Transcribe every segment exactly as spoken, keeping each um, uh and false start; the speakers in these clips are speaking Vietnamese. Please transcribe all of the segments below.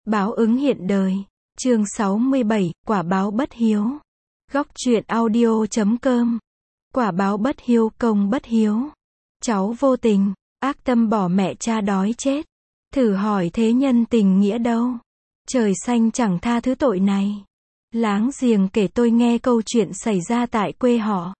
Báo ứng hiện đời. Chương sáu mươi bảy, quả báo bất hiếu. Góc truyện audio chấm com. Quả báo bất hiếu, công bất hiếu. Cháu vô tình, ác tâm bỏ mẹ cha đói chết. Thử hỏi thế nhân tình nghĩa đâu? Trời xanh chẳng tha thứ tội này. Láng giềng kể tôi nghe câu chuyện xảy ra tại quê họ.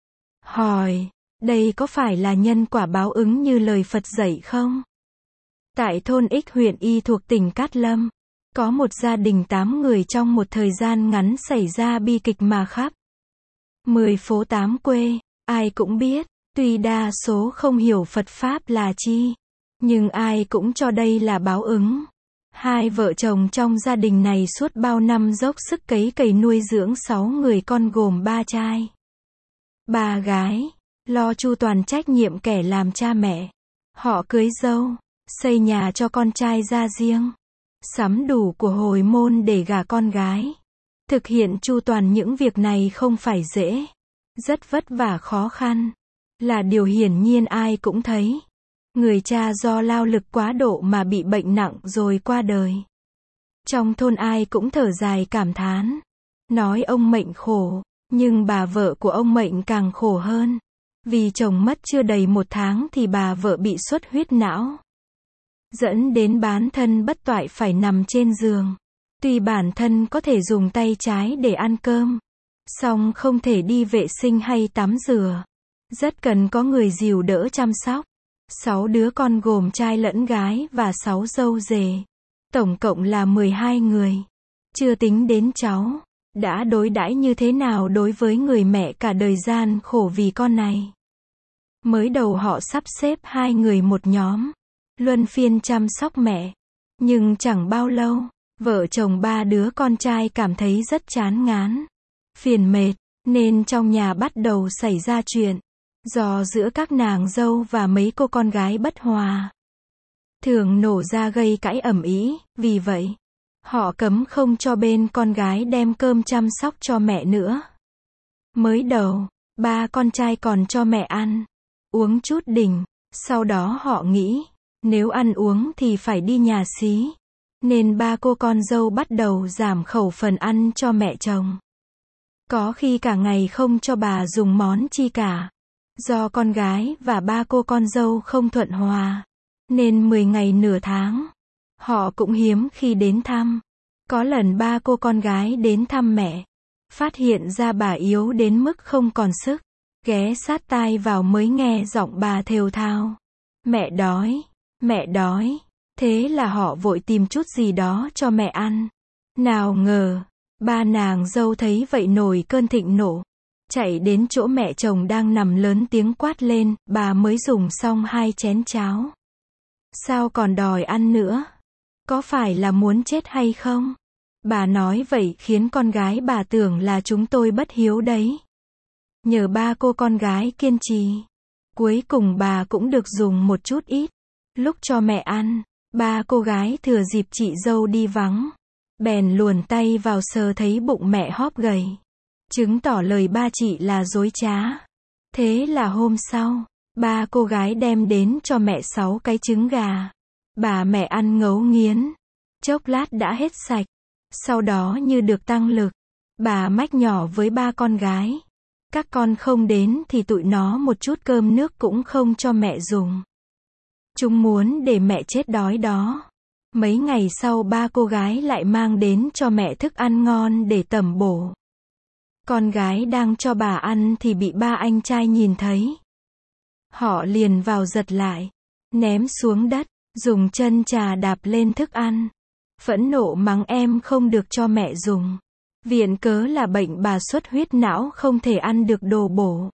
Hỏi, đây có phải là nhân quả báo ứng như lời Phật dạy không? Tại thôn X huyện Y thuộc tỉnh Cát Lâm, có một gia đình tám người trong một thời gian ngắn xảy ra bi kịch mà khắp mười phố tám quê, ai cũng biết, tuy đa số không hiểu Phật Pháp là chi, nhưng ai cũng cho đây là báo ứng. Hai vợ chồng trong gia đình này suốt bao năm dốc sức cấy cày nuôi dưỡng sáu người con gồm ba trai, ba gái, lo chu toàn trách nhiệm kẻ làm cha mẹ. Họ cưới dâu, xây nhà cho con trai ra riêng, sắm đủ của hồi môn để gả con gái. Thực hiện chu toàn những việc này không phải dễ, rất vất vả khó khăn, là điều hiển nhiên ai cũng thấy. Người cha do lao lực quá độ mà bị bệnh nặng rồi qua đời. Trong thôn ai cũng thở dài cảm thán, nói ông mệnh khổ, nhưng bà vợ của ông mệnh càng khổ hơn. Vì chồng mất chưa đầy một tháng thì bà vợ bị xuất huyết não, dẫn đến bán thân bất toại phải nằm trên giường. Tuy bản thân có thể dùng tay trái để ăn cơm, song không thể đi vệ sinh hay tắm rửa, rất cần có người dìu đỡ chăm sóc. Sáu đứa con gồm trai lẫn gái và sáu dâu rể, tổng cộng là mười hai người. Chưa tính đến cháu, đã đối đãi như thế nào đối với người mẹ cả đời gian khổ vì con này. Mới đầu họ sắp xếp hai người một nhóm, luân phiên chăm sóc mẹ. Nhưng chẳng bao lâu, vợ chồng ba đứa con trai cảm thấy rất chán ngán, phiền mệt, nên trong nhà bắt đầu xảy ra chuyện. Do giữa các nàng dâu và mấy cô con gái bất hòa, thường nổ ra gây cãi ầm ĩ, vì vậy, họ cấm không cho bên con gái đem cơm chăm sóc cho mẹ nữa. Mới đầu, ba con trai còn cho mẹ ăn, uống chút đỉnh, sau đó họ nghĩ, nếu ăn uống thì phải đi nhà xí, nên ba cô con dâu bắt đầu giảm khẩu phần ăn cho mẹ chồng. Có khi cả ngày không cho bà dùng món chi cả. Do con gái và ba cô con dâu không thuận hòa, nên mười ngày nửa tháng, họ cũng hiếm khi đến thăm. Có lần ba cô con gái đến thăm mẹ, phát hiện ra bà yếu đến mức không còn sức, ghé sát tai vào mới nghe giọng bà thều thào, mẹ đói, mẹ đói. Thế là họ vội tìm chút gì đó cho mẹ ăn. Nào ngờ, ba nàng dâu thấy vậy nổi cơn thịnh nộ, chạy đến chỗ mẹ chồng đang nằm lớn tiếng quát lên, bà mới dùng xong hai chén cháo, sao còn đòi ăn nữa? Có phải là muốn chết hay không? Bà nói vậy khiến con gái bà tưởng là chúng tôi bất hiếu đấy. Nhờ ba cô con gái kiên trì, cuối cùng bà cũng được dùng một chút ít. Lúc cho mẹ ăn, ba cô gái thừa dịp chị dâu đi vắng, bèn luồn tay vào sờ thấy bụng mẹ hóp gầy, chứng tỏ lời ba chị là dối trá. Thế là hôm sau, ba cô gái đem đến cho mẹ sáu cái trứng gà. Bà mẹ ăn ngấu nghiến, chốc lát đã hết sạch. Sau đó như được tăng lực, bà mách nhỏ với ba con gái, các con không đến thì tụi nó một chút cơm nước cũng không cho mẹ dùng. Chúng muốn để mẹ chết đói đó. Mấy ngày sau ba cô gái lại mang đến cho mẹ thức ăn ngon để tẩm bổ. Con gái đang cho bà ăn thì bị ba anh trai nhìn thấy. Họ liền vào giật lại, ném xuống đất, dùng chân trà đạp lên thức ăn. Phẫn nộ mắng em không được cho mẹ dùng. Viện cớ là bệnh bà xuất huyết não không thể ăn được đồ bổ,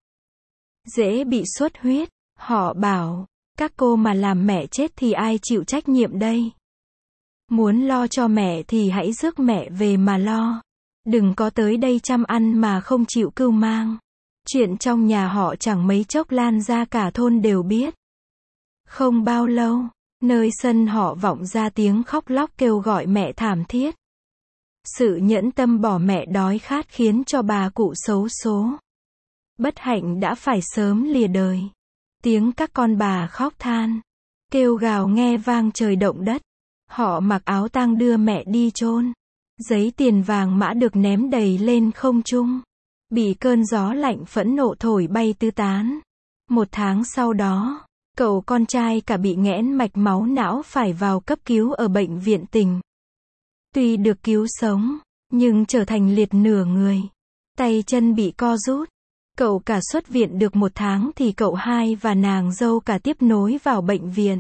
dễ bị xuất huyết. Họ bảo, các cô mà làm mẹ chết thì ai chịu trách nhiệm đây? Muốn lo cho mẹ thì hãy rước mẹ về mà lo. Đừng có tới đây chăm ăn mà không chịu cưu mang. Chuyện trong nhà họ chẳng mấy chốc lan ra cả thôn đều biết. Không bao lâu, nơi sân họ vọng ra tiếng khóc lóc kêu gọi mẹ thảm thiết. Sự nhẫn tâm bỏ mẹ đói khát khiến cho bà cụ xấu số, bất hạnh đã phải sớm lìa đời. Tiếng các con bà khóc than, kêu gào nghe vang trời động đất. Họ mặc áo tang đưa mẹ đi chôn. Giấy tiền vàng mã được ném đầy lên không trung. Bị cơn gió lạnh phẫn nộ thổi bay tứ tán. Một tháng sau đó, cậu con trai cả bị nghẽn mạch máu não phải vào cấp cứu ở bệnh viện tỉnh. Tuy được cứu sống, nhưng trở thành liệt nửa người. Tay chân bị co rút. Cậu cả xuất viện được một tháng thì cậu hai và nàng dâu cả tiếp nối vào bệnh viện.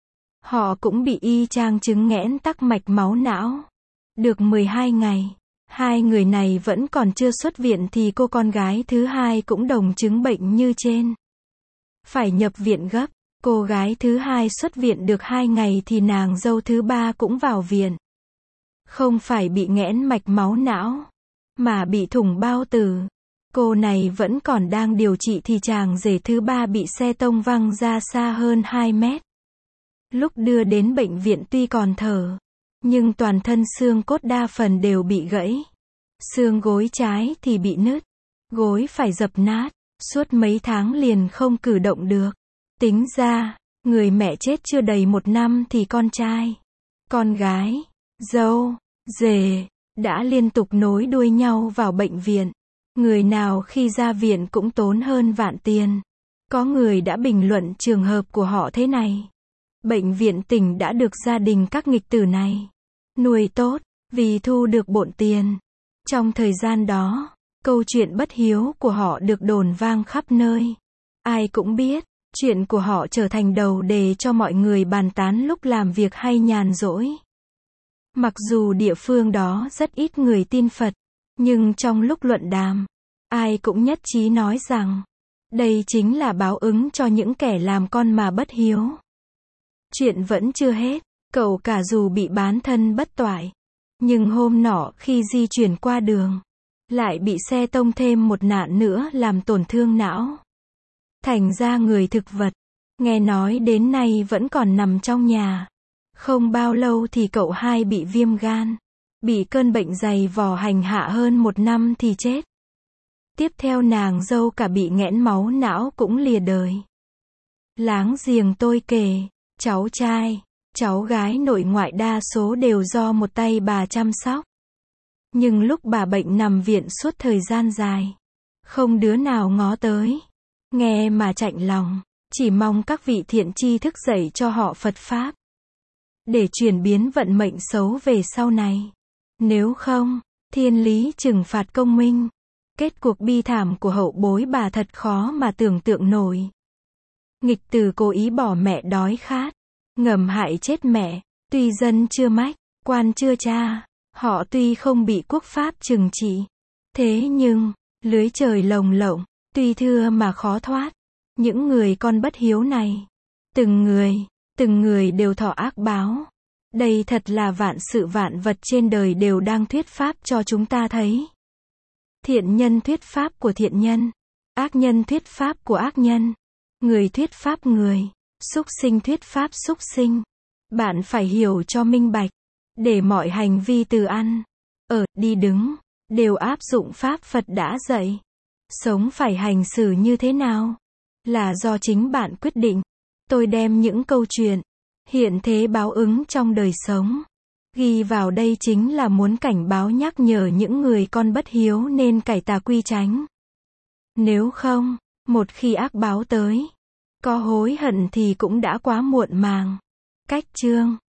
Họ cũng bị y chang chứng nghẽn tắc mạch máu não. Được mười hai ngày, hai người này vẫn còn chưa xuất viện thì cô con gái thứ hai cũng đồng chứng bệnh như trên. Phải nhập viện gấp, cô gái thứ hai xuất viện được hai ngày thì nàng dâu thứ ba cũng vào viện. Không phải bị nghẽn mạch máu não, mà bị thủng bao tử. Cô này vẫn còn đang điều trị thì chàng rể thứ ba bị xe tông văng ra xa hơn hai mét. Lúc đưa đến bệnh viện tuy còn thở, nhưng toàn thân xương cốt đa phần đều bị gãy. Xương gối trái thì bị nứt, gối phải dập nát, suốt mấy tháng liền không cử động được. Tính ra, người mẹ chết chưa đầy một năm thì con trai, con gái, dâu, rể, đã liên tục nối đuôi nhau vào bệnh viện. Người nào khi ra viện cũng tốn hơn vạn tiền. Có người đã bình luận trường hợp của họ thế này. Bệnh viện tỉnh đã được gia đình các nghịch tử này nuôi tốt, vì thu được bộn tiền. Trong thời gian đó, câu chuyện bất hiếu của họ được đồn vang khắp nơi. Ai cũng biết, chuyện của họ trở thành đầu đề cho mọi người bàn tán lúc làm việc hay nhàn rỗi. Mặc dù địa phương đó rất ít người tin Phật, nhưng trong lúc luận đàm, ai cũng nhất trí nói rằng, đây chính là báo ứng cho những kẻ làm con mà bất hiếu. Chuyện vẫn chưa hết, cậu cả dù bị bán thân bất toại, nhưng hôm nọ khi di chuyển qua đường, lại bị xe tông thêm một nạn nữa làm tổn thương não. Thành ra người thực vật, nghe nói đến nay vẫn còn nằm trong nhà. Không bao lâu thì cậu hai bị viêm gan, bị cơn bệnh dày vò hành hạ hơn một năm thì chết. Tiếp theo nàng dâu cả bị nghẽn máu não cũng lìa đời. Láng giềng tôi kể, cháu trai, cháu gái nội ngoại đa số đều do một tay bà chăm sóc. Nhưng lúc bà bệnh nằm viện suốt thời gian dài, không đứa nào ngó tới. Nghe mà chạnh lòng, chỉ mong các vị thiện tri thức dạy cho họ Phật Pháp, để chuyển biến vận mệnh xấu về sau này. Nếu không, thiên lý trừng phạt công minh. Kết cuộc bi thảm của hậu bối bà thật khó mà tưởng tượng nổi. Nghịch tử cố ý bỏ mẹ đói khát, ngầm hại chết mẹ. Tuy dân chưa mách, quan chưa tra, họ tuy không bị quốc pháp trừng trị, thế nhưng, lưới trời lồng lộng, tuy thưa mà khó thoát. Những người con bất hiếu này, từng người, từng người đều thọ ác báo. Đây thật là vạn sự vạn vật trên đời đều đang thuyết pháp cho chúng ta thấy. Thiện nhân thuyết pháp của thiện nhân, ác nhân thuyết pháp của ác nhân, người thuyết pháp người, súc sinh thuyết pháp súc sinh. Bạn phải hiểu cho minh bạch, để mọi hành vi từ ăn, ở, đi đứng, đều áp dụng pháp Phật đã dạy. Sống phải hành xử như thế nào, là do chính bạn quyết định. Tôi đem những câu chuyện, hiện thế báo ứng trong đời sống, ghi vào đây chính là muốn cảnh báo nhắc nhở những người con bất hiếu nên cải tà quy chánh. Nếu không, một khi ác báo tới, có hối hận thì cũng đã quá muộn màng. Cách chương